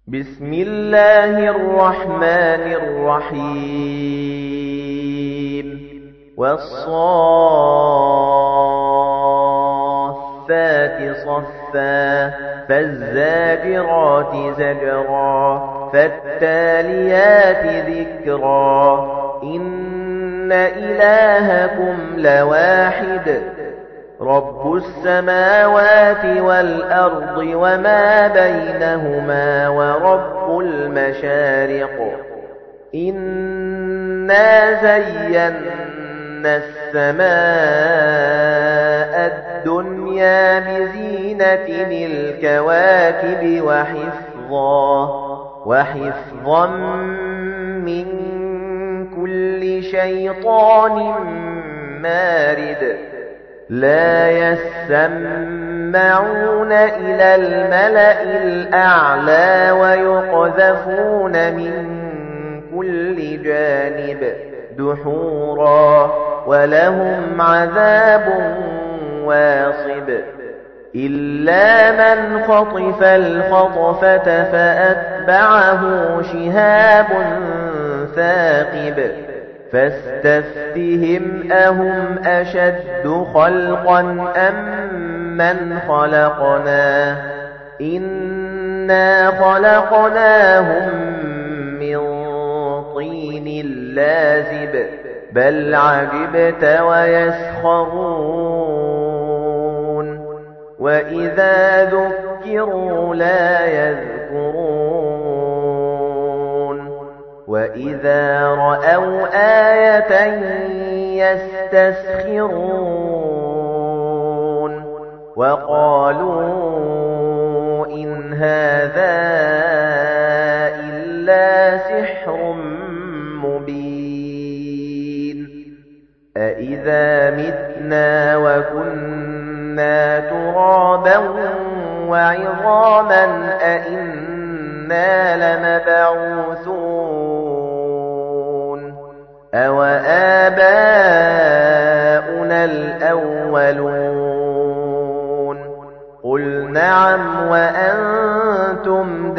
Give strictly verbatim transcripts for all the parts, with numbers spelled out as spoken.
بسم الله الرحمن الرحيم والصافات صفا فالزاجرات زجرا فالتاليات ذكرا إن إلهكم لواحد رب السماوات والأرض وما بينهما ورب المشارق إنا زينا السماء الدنيا بزينة الكواكب وحفظا وحفظا من كل شيطان مارد لا يسمعون إلى الملأ الأعلى ويقذفون من كل جانب دحورا ولهم عذاب واصب إلا من خطف الخطفة فأتبعه شهاب ثاقب فاستفتهم أهم أشد خلقا أم من خلقنا إنا خلقناهم من طين لازب بل عجبت ويسخرون وإذا ذكروا لا يذكرون وَإِذَا رَأَوْا آيَةً يَسْتَسْخِرُونَ وَقَالُوا إِنْ هَذَا إِلَّا سِحْرٌ مُبِينٌ أَإِذَا مِتْنَا وَكُنَّا تُرَابًا وَعِظَامًا أَإِنَّا لَمَبْعُوثُونَ أَوَ آبَاؤُنَا الْأَوَّلُونَ قُلْ نَعَمْ وَأَنْتُمْ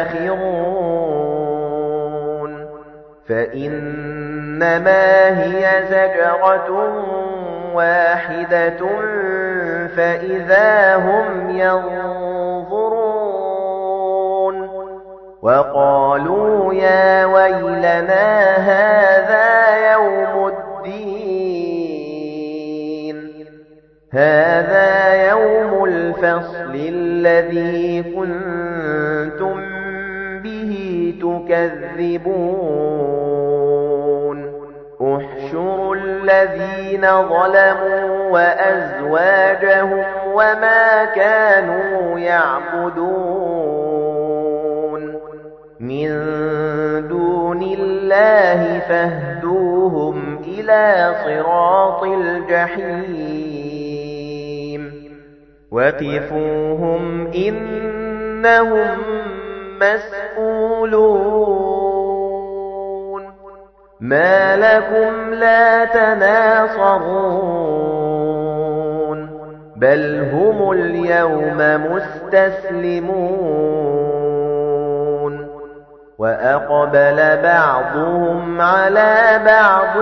دَاخِرُونَ فَإِنَّمَا هِيَ زَجْرَةٌ وَاحِدَةٌ فَإِذَا هُمْ يَنظُرُونَ وَقَالُوا يَا وَيْلَنَا هَذَا يَوْمُ الدِّينِ هَذَا يَوْمُ الْفَصْلِ الَّذِي كُنتُم بِهِ تُكَذِّبُونَ احشروا الذين ظلموا وأزواجهم وما كانوا يعبدون من دون الله فاهدوهم إلى صراط الجحيم وقفوهم إنهم مسؤولون ما لكم لا تناصرون بل هم اليوم مستسلمون وأقبل بعضهم على بعض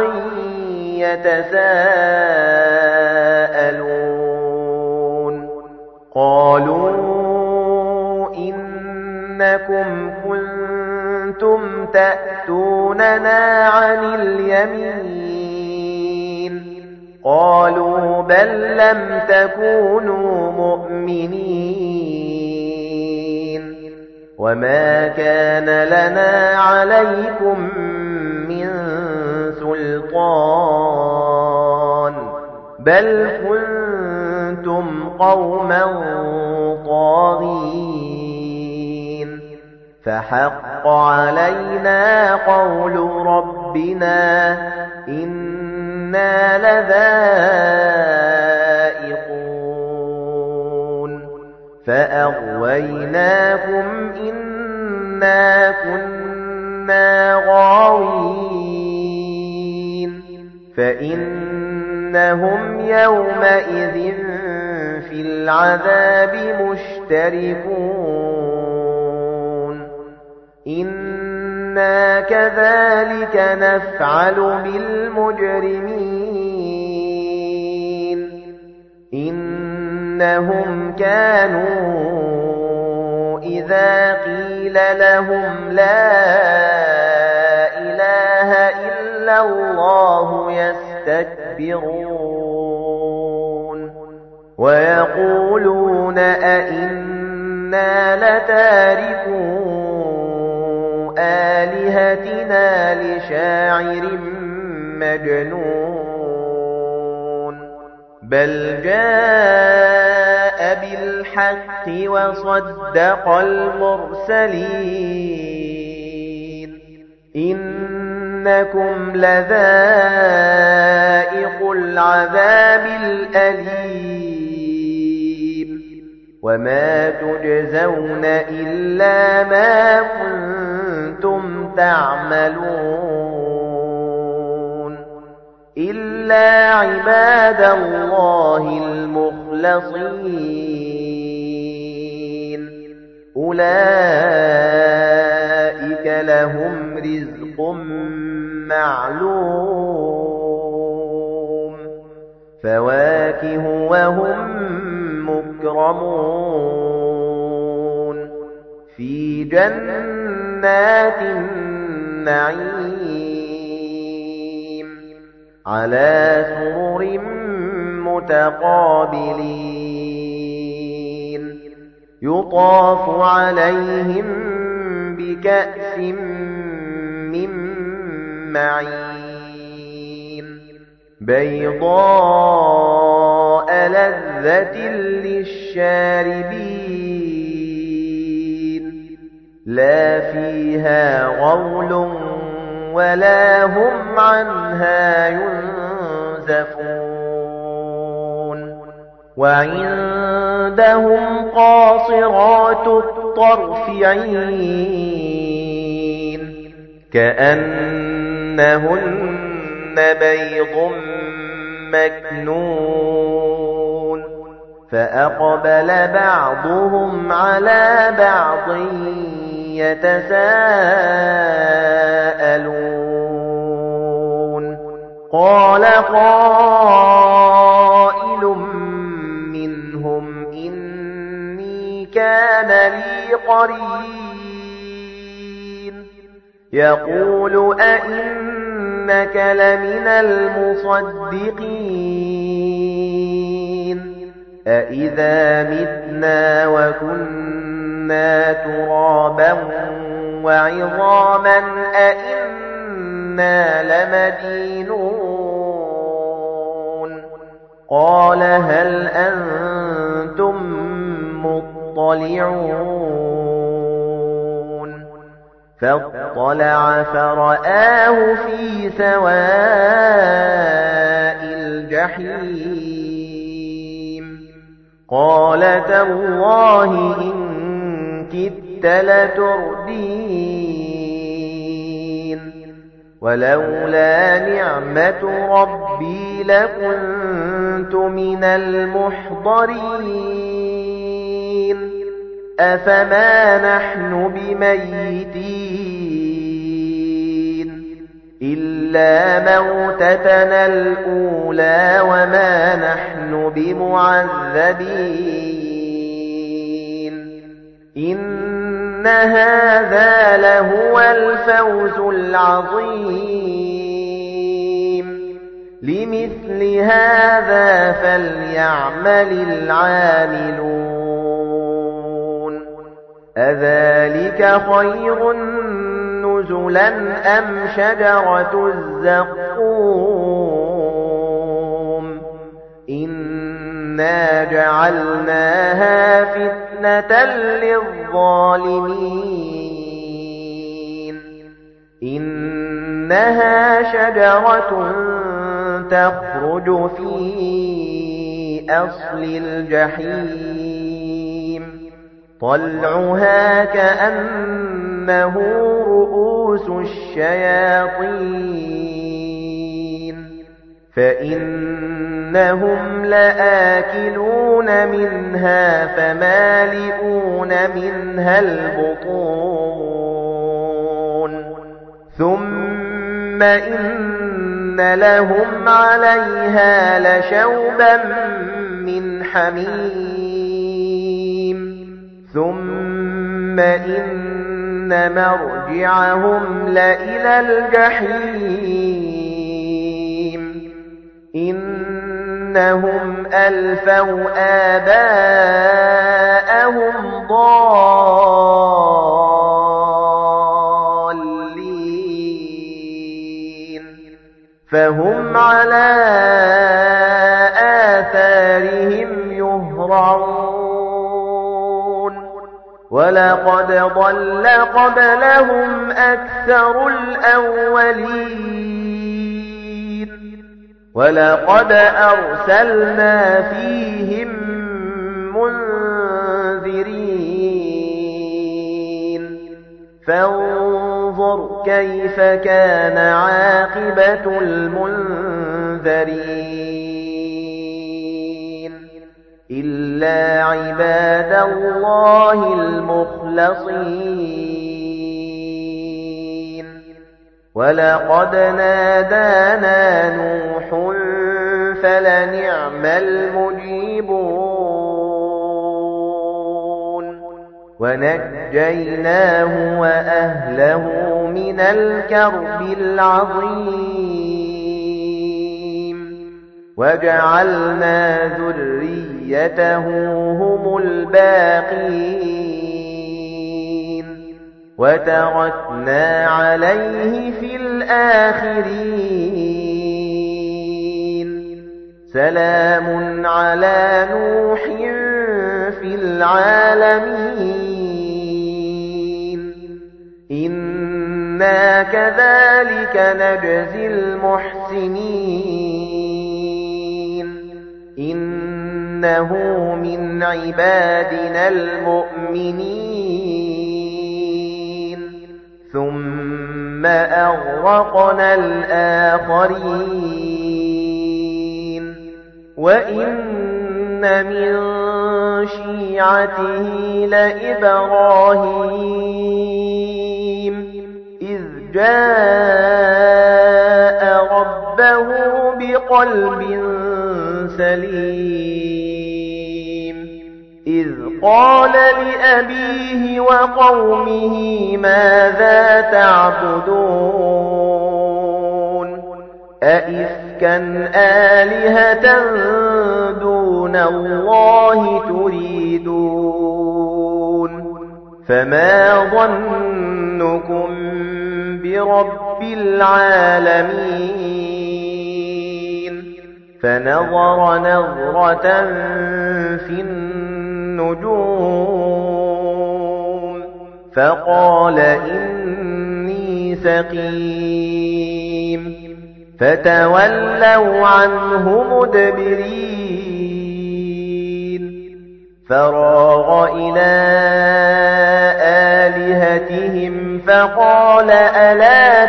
يتساءلون قالوا إنكم كنتم تأتوننا عن اليمين قالوا بل لم تكونوا مؤمنين وما كان لنا عليكم من سلطان بل كنتم قوما طاغين فحق علينا قول ربنا إنا لذائقون فأغويناكم إنا كنا غاوين فإنهم يومئذ في العذاب مشتركون إِنَّا كَذَلِكَ نَفْعَلُ بِالْمُجْرِمِينَ إِنَّهُمْ كَانُوا إِذَا قِيلَ لَهُمْ لَا إِلَٰهَ إِلَّا اللَّهُ يَسْتَكْبِرُونَ وَيَقُولُونَ أَئِنَّا لَتَارِكُو آلِهَتِنَا لِشَاعِرٍ مَجْنُونٍ بَلْ جَاءَ بِالْحَقِّ وَصَدَّقَ الْمُرْسَلِينَ إِنَّكُمْ لَذَائِقُو الْعَذَابِ الْأَلِيمِ وَمَا تُجْزَوْنَ إِلَّا مَا كُنتُمْ تَعْمَلُونَ إِلَّا عِبَادَ اللَّهِ الْمُخْلَصِينَ أُولَئِكَ لَهُمْ رِزْقٌ مَّعْلُومٌ فَوَاكِهُ وَهُم مُّكْرَمُونَ فِي جَنَّاتِ النَّعِيمِ عَلَى سُرُرٍ مُتَقَابِلِينَ يُطَافُ عَلَيْهِم بِكَأْسٍ مِّن مَّعِينٍ بَيْضَاءَ لَذَّةٍ لِّلشَّارِبِينَ لَا فِيهَا غَوْلٌ وَلَا هُمْ عَنْهَا يُنزَفُونَ وَعِندَهُمْ قَاصِرَاتُ الطَّرْفِ عِينٌ كَأَنَّهُنَّ بَيْضٌ مَّكْنُونٌ فَأَقْبَلَ بَعْضُهُمْ عَلَى بَعْضٍ يَتَسَاءَلُونَ قَالَ قَائِلٌ مِّنْهُمْ إِنِّي كَانَ لِي قَرِينٌ يَقُولُ أَإِنَّكَ لَمِنَ الْمُصَدِّقِينَ أَإِذَا مِتْنَا وَكُنَّا تُرَابًا وَعِظَامًا أَإِنَّا لَمَدِينُونَ قَالَ هَلْ أَنتُم مُّطَّلِعُونَ فَاطَّلَعَ فَرَآهُ فِي سَوَاءِ الْجَحِيمِ قَالَ تَاللَّهِ إِن كِدتَّ لَتُرْدِينِ وَلَوْلَا نِعْمَةُ رَبِّي لَكُنتُ مِنَ الْمُحْضَرِينَ أَفَمَا نَحْنُ بِمَيِّتِينَ إِلَّا مَوْتَتَنَا الْأُولَى وَمَا نَحْنُ بِمُعَذَّبِينَ إِنَّ هَذَا لَهُوَ الْفَوْزُ الْعَظِيمُ لِمِثْلِ هَذَا فَلْيَعْمَلِ الْعَامِلُونَ أَذَلِكَ خَيْرٌ نُزُلًا أَمْ شَجَرَةُ الزَّقُّومِ إِنَّا جَعَلْنَاهَا فِتْنَةً لِلظَّالِمِينَ إِنَّهَا شَجَرَةٌ تَخْرُجُ فِي أَصْلِ الْجَحِيمِ طَلْعُهَا كَأَنَّهُ رُءُوسُ الشَّيَاطِينِ فَإِنَّهُمْ لَآكِلُونَ مِنْهَا فَمَالِئُونَ مِنْهَا الْبُطُونَ ثُمَّ إِنَّ لَهُمْ عَلَيْهَا لَشَوْبًا مِّنْ حَمِيمٍ ثُمَّ إِنَّ مَرْجِعَهُمْ لَإِلَى الْجَحِيمِ إِنَّهُمْ أَلْفَوْا آبَاءَهُمْ ضَالِّينَ فَهُمْ عَلَى آثَارِهِمْ يُهْرَعُونَ وَلَقَدْ ضَلَّ قَبْلَهُمْ أَكْثَرُ الْأَوَّلِينَ وَلَقَدْ أَرْسَلْنَا فِيهِم مُنذِرِينَ فَانظُرْ كَيْفَ كَانَ عَاقِبَةُ الْمُنذَرِينَ إِلَّا عِبَادَ اللَّهِ الْمُخْلَصِينَ وَلَقَدْ نَادَانَا نُوحٌ فَلَنِعْمَ الْمُجِيبُونَ وَنَجَّيْنَاهُ وَأَهْلَهُ مِنَ الْكَرْبِ الْعَظِيمِ وَجَعَلْنَا ذُرِّيَّتَهُ هُمُ الْبَاقِينَ وَتَرَكْنَا عَلَيْهِ فِي الْآخِرِينَ سَلَامٌ عَلَى نُوحٍ فِي الْعَالَمِينَ إِنَّا كَذَلِكَ نَجْزِي الْمُحْسِنِينَ إِنَّهُ مِنْ عِبَادِنَا الْمُؤْمِنِينَ ثُمَّ أَغْرَقْنَا الْآخَرِينَ وَإِنَّ مِنْ شِيعَتِهِ لَإِبْرَاهِيمَ إِذْ جَاءَ رَبَّهُ بِقَلْبٍ سَلِيمٍ إِذْ قَالَ لِأَبِيهِ وَقَوْمِهِ مَاذَا تَعْبُدُونَ أَئِفْكًا آلِهَةً دُونَ اللَّهِ تُرِيدُونَ فَمَا ظَنُّكُمْ بِرَبِّ الْعَالَمِينَ فَنَظَرَ نَظْرَةً فِي النُّجُومِ فَقَالَ إِنِّي سَقِيمٌ فَتَوَلَّوْا عَنْهُ مُدْبِرِينَ فَرَاغَ إِلَى آلِهَتِهِمْ فَقَالَ أَلَا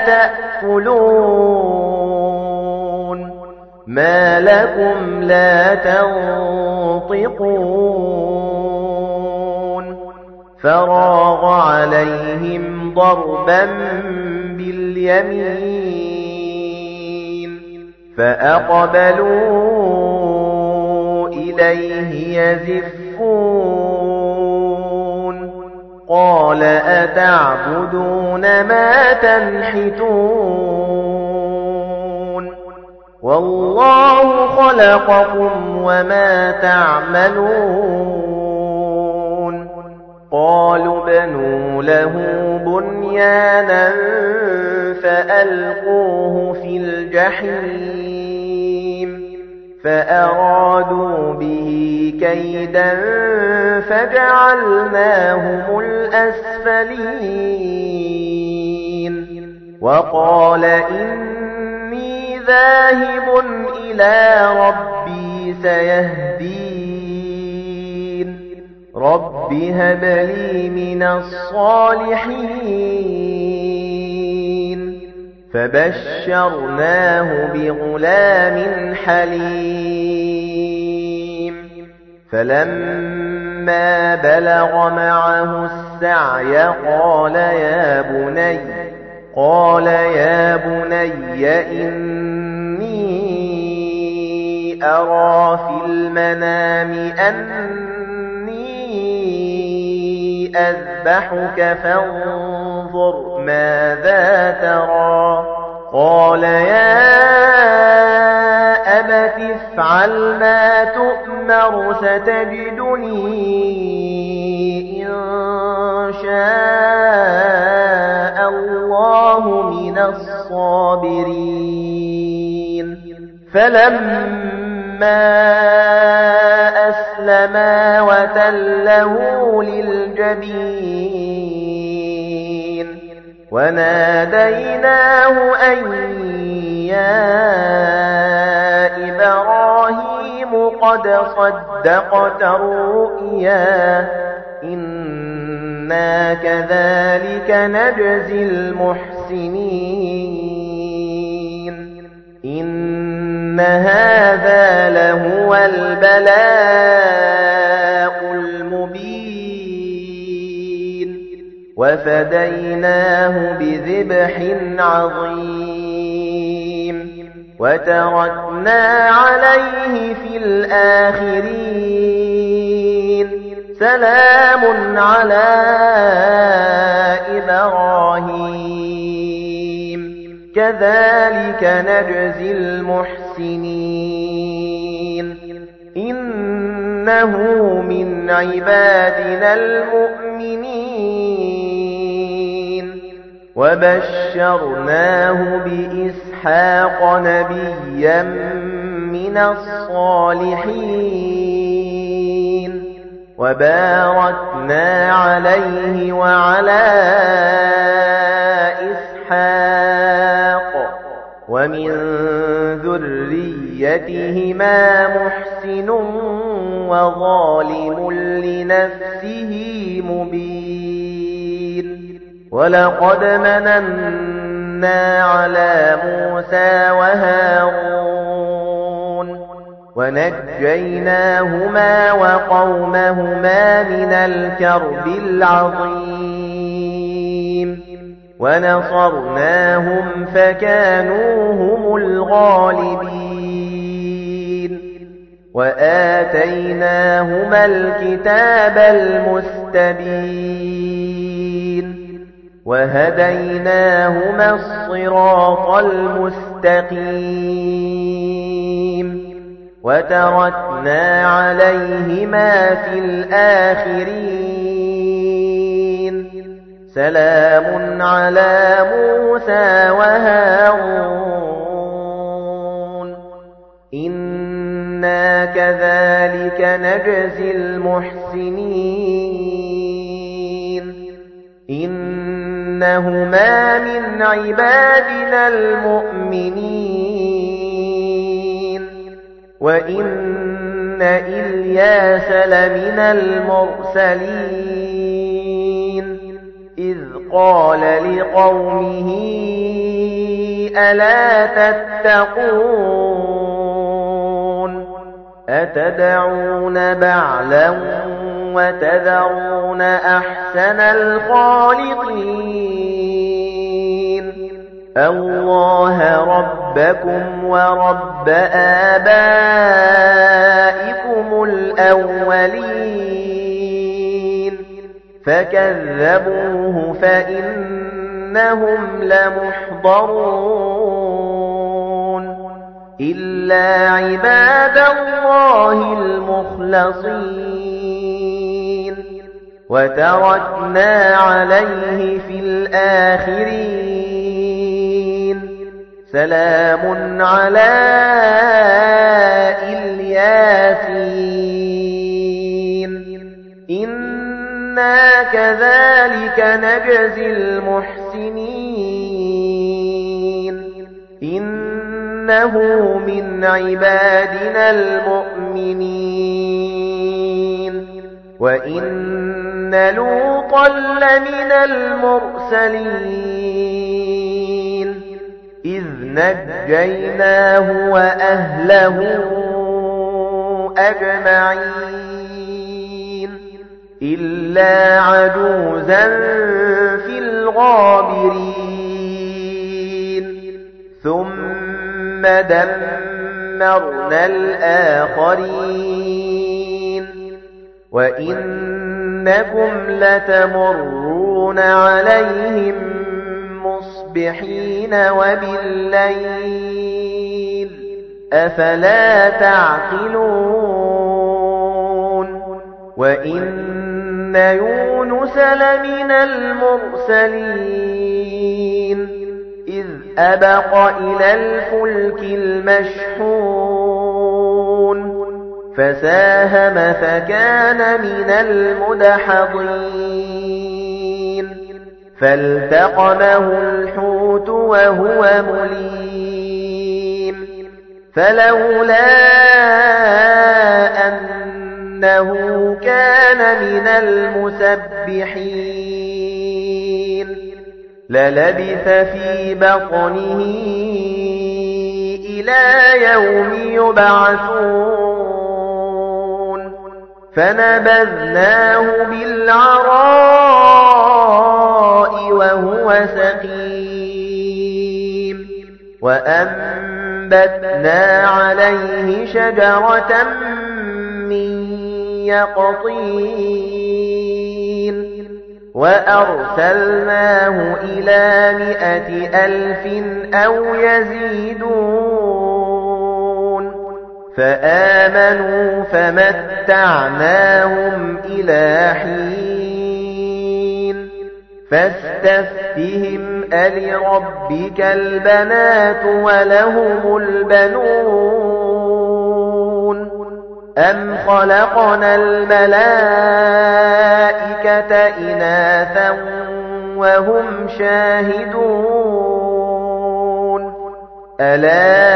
تَأْكُلُونَ مَا لَكُمْ لَا تَنطِقُونَ فَرَاغَ عَلَيْهِمْ ضَرْبًا بِالْيَمِينِ فَأَقْبَلُوا إِلَيْهِ يَزِفُّونَ قَالَ أَتَعْبُدُونَ مَا تَنْحِتُونَ وَاللَّهُ خَلَقَكُمْ وَمَا تَعْمَلُونَ قَالُوا ابْنُوا لَهُ بُنْيَانًا فَأَلْقُوهُ فِي الْجَحِيمِ فَأَرَادُوا بِهِ كَيْدًا فَجَعَلْنَاهُمُ الْأَسْفَلِينَ وَقَالَ إِنِّي ذَاهِبٌ إِلَى رَبِّي سَيَهْدِينِ رَبِّ هَبْ لِي مِنَ الصَّالِحِينَ فَبَشَّرْنَاهُ بِغُلَامٍ حَلِيمٍ فَلَمَّا بَلَغَ مَعَهُ السَّعْيَ قَالَ يَا بُنَيَّ قال يا بني إني أرى في المنام أني أذبحك فانظر ماذا ترى قال يا أبت افعل ما تؤمر ستجدني إن شاء الله من الصابرين فلما أسلما وتله للجبين وناديناه أن يا إبراهيم قد صدقت الرؤيا إنا كذلك نجزي المحسنين إن هذا لهو البلاء المبين وفديناه بذبح عظيم وتركنا عليه في الآخرين سلام على إبراهيم كذلك نجزي المحسنين إنه من عبادنا المؤمنين وبشرناه بإسحاق نبيا من الصالحين وباركنا عليه وعلى إسحاق ومن ذريتهما محسن وظالم لنفسه مبين ولقد مننا على موسى وهارون ونجيناهما وقومهما من الكرب العظيم ونصرناهم فكانوا هم الغالبين وآتيناهما الكتاب المستبين وهديناهما الصراط المستقيم وتركنا عليهما في الآخرين سلام على موسى وهارون إنا كذلك نجزي المحسنين إنهما من عبادنا المؤمنين وإن إلياس لمن المرسلين إذ قال لقومه ألا تتقون أتدعون بعلا وتذرون أحسن الخالقين الله ربكم ورب آبائكم الأولين فكذبوه فإنهم لمحضرون إلا عباد الله المخلصين وتركنا عليه في الآخرين سلام على الياسين إنا كذلك نجزي المحسنين إنه من عبادنا المؤمنين وإن لوطا لمن المرسلين إذ نجيناه وأهله أجمعين إلا عجوزا في الغابرين ثُمَّ دَمَّرْنَا الْآخَرِينَ وَإِنَّكُمْ لَتَمُرُّونَ عَلَيْهِمْ مُصْبِحِينَ وَبِاللَّيْلِ أَفَلَا تَعْقِلُونَ وَإِنَّ يُونُسَ لَمِنَ الْمُرْسَلِينَ إِذْ أَبَقَ إِلَى الْفُلْكِ الْمَشْحُونِ فَسَاهَمَ فَكَانَ مِنَ الْمُدْحَضِينَ فَالْتَقَمَهُ الْحُوتُ وَهُوَ مُلِيمٌ فَلَوْلَا أَنَّهُ كَانَ مِنَ الْمُسَبِّحِينَ لَلَبِثَ فِي بَطْنِهِ إِلَى يَوْمِ يُبْعَثُونَ فَنَبَذْنَاهُ بِالْعَرَاءِ وَهُوَ سَقِيمٌ وَأَنبَتْنَا عَلَيْهِ شَجَرَةً مِّن يَقْطِينٍ وَأَرْسَلْنَاهُ إِلَى مِائَةِ أَلْفٍ أَوْ يَزِيدُونَ فَآمَنُوا فَمَتَّعْنَاهُمْ إِلَى حِينٍ فَاسْتَفْتِهِمْ أَلِرَبِّكَ الْبَنَاتُ وَلَهُمُ الْبَنُونَ أَمْ خَلَقْنَا الْمَلَائِكَةَ إِنَاثًا وَهُمْ شَاهِدُونَ أَلَا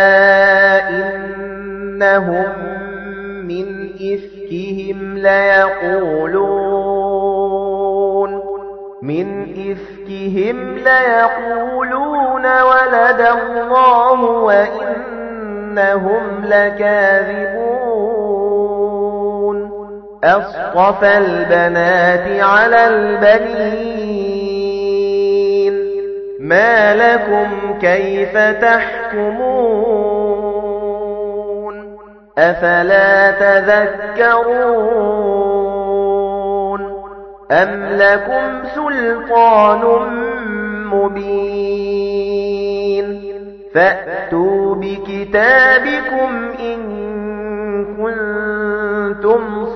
إِنَّهُمْ مِنْ إِفْكِهِمْ لَيَقُولُونَ مِنْ إِفْكِهِمْ لَيَقُولُونَ وَلَدَ اللَّهُ وَإِنَّهُمْ لَكَاذِبُونَ أَصْطَفَى الْبَنَاتِ عَلَى الْبَنِينَ مَا لَكُمْ كَيْفَ تَحْكُمُونَ أَفَلَا تَذَكَّرُونَ أَمْ لَكُمْ سُلْطَانٌ مُبِينٌ فَأْتُوا بِكِتَابِكُمْ إِن كُنتُمْ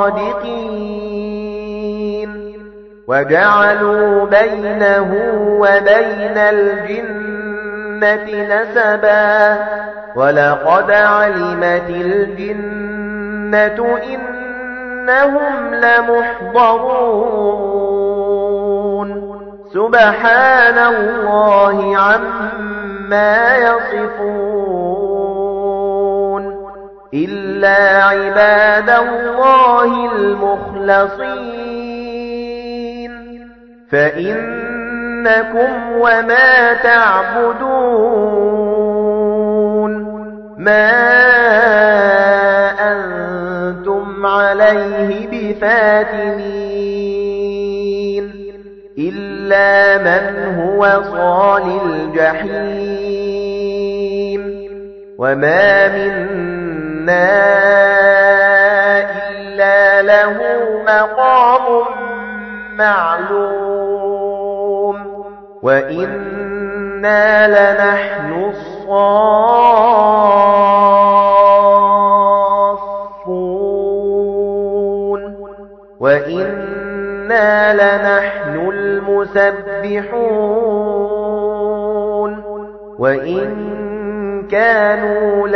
صَادِقِينَ وَجَعَلُوا بَيْنَهُ وَبَيْنَ الْجِنَّةِ نَسَبًا وَلَقَدْ عَلِمَتِ الْجِنَّةُ إِنَّهُمْ لَمُحْضَرُونَ سُبْحَانَ اللَّهِ عَمَّا يَصِفُونَ إِلَّا عِبَادَ اللَّهِ الْمُخْلَصِينَ فَإِنَّكُمْ وَمَا تَعْبُدُونَ مَا أَنْتُمْ عَلَيْهِ بِفَاتِنِينَ إِلَّا مَنْ هُوَ صَالِ الْجَحِيمِ وَمَا مِنَّا إِلَّا لَهُ مَقَامٌ مَّعْلُومٌ وَإِنَّا لَنَحْنُ الصَّافُّونَ وَإِنَّا لَنَحْنُ الْمُسَبِّحُونَ وَإِن كَانُوا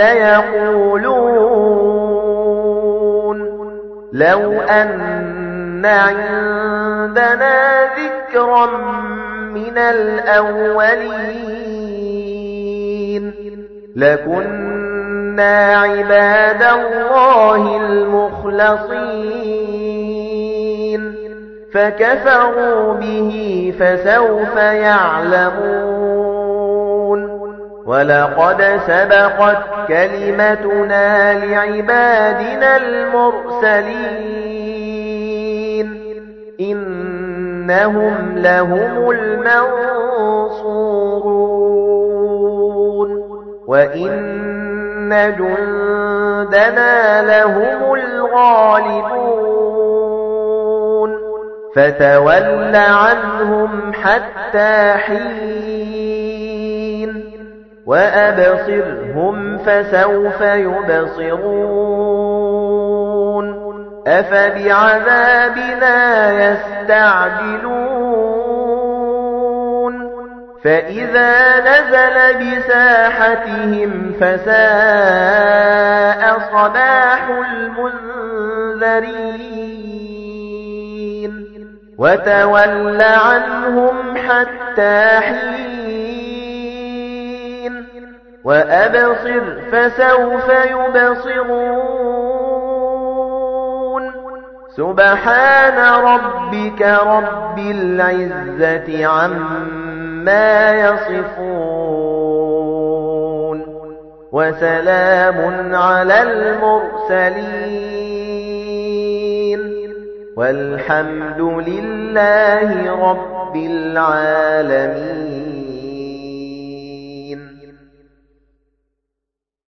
لَيَقُولُونَ لَوْ أَنَّ عِندَنَا ذِكْرًا مِنَ الْأَوَّلِينَ لَكُنَّا عِبَادَ اللَّهِ الْمُخْلَصِينَ فَكَفَرُوا بِهِ فَسَوْفَ يَعْلَمُونَ وَلَقَدْ سَبَقَتْ كَلِمَتُنَا لِعِبَادِنَا الْمُرْسَلِينَ إِنَّهُمْ لَهُمُ الْمَنصُورُونَ وَإِنَّ جُندَنَا لَهُمُ الْغَالِبُونَ فَتَوَلَّ عَنْهُمْ حَتَّى حِينٍ وَأَبْصِرْهُمْ فَسَوْفَ يُبْصِرُونَ أَفَبِعَذَابِنَا يَسْتَعْجِلُونَ فَإِذَا نَزَلَ بِسَاحَتِهِمْ فَسَاءَ صَبَاحُ الْمُنذَرِينَ وَتَوَلَّ عَنْهُمْ حَتَّى حِينٍ وَأَبْصِرْ فَسَوْفَ يُبْصِرُونَ سُبْحَانَ رَبِّكَ رَبِّ الْعِزَّةِ عَمَّا يَصِفُونَ وَسَلَامٌ عَلَى الْمُرْسَلِينَ وَالْحَمْدُ لِلَّهِ رَبِّ الْعَالَمِينَ.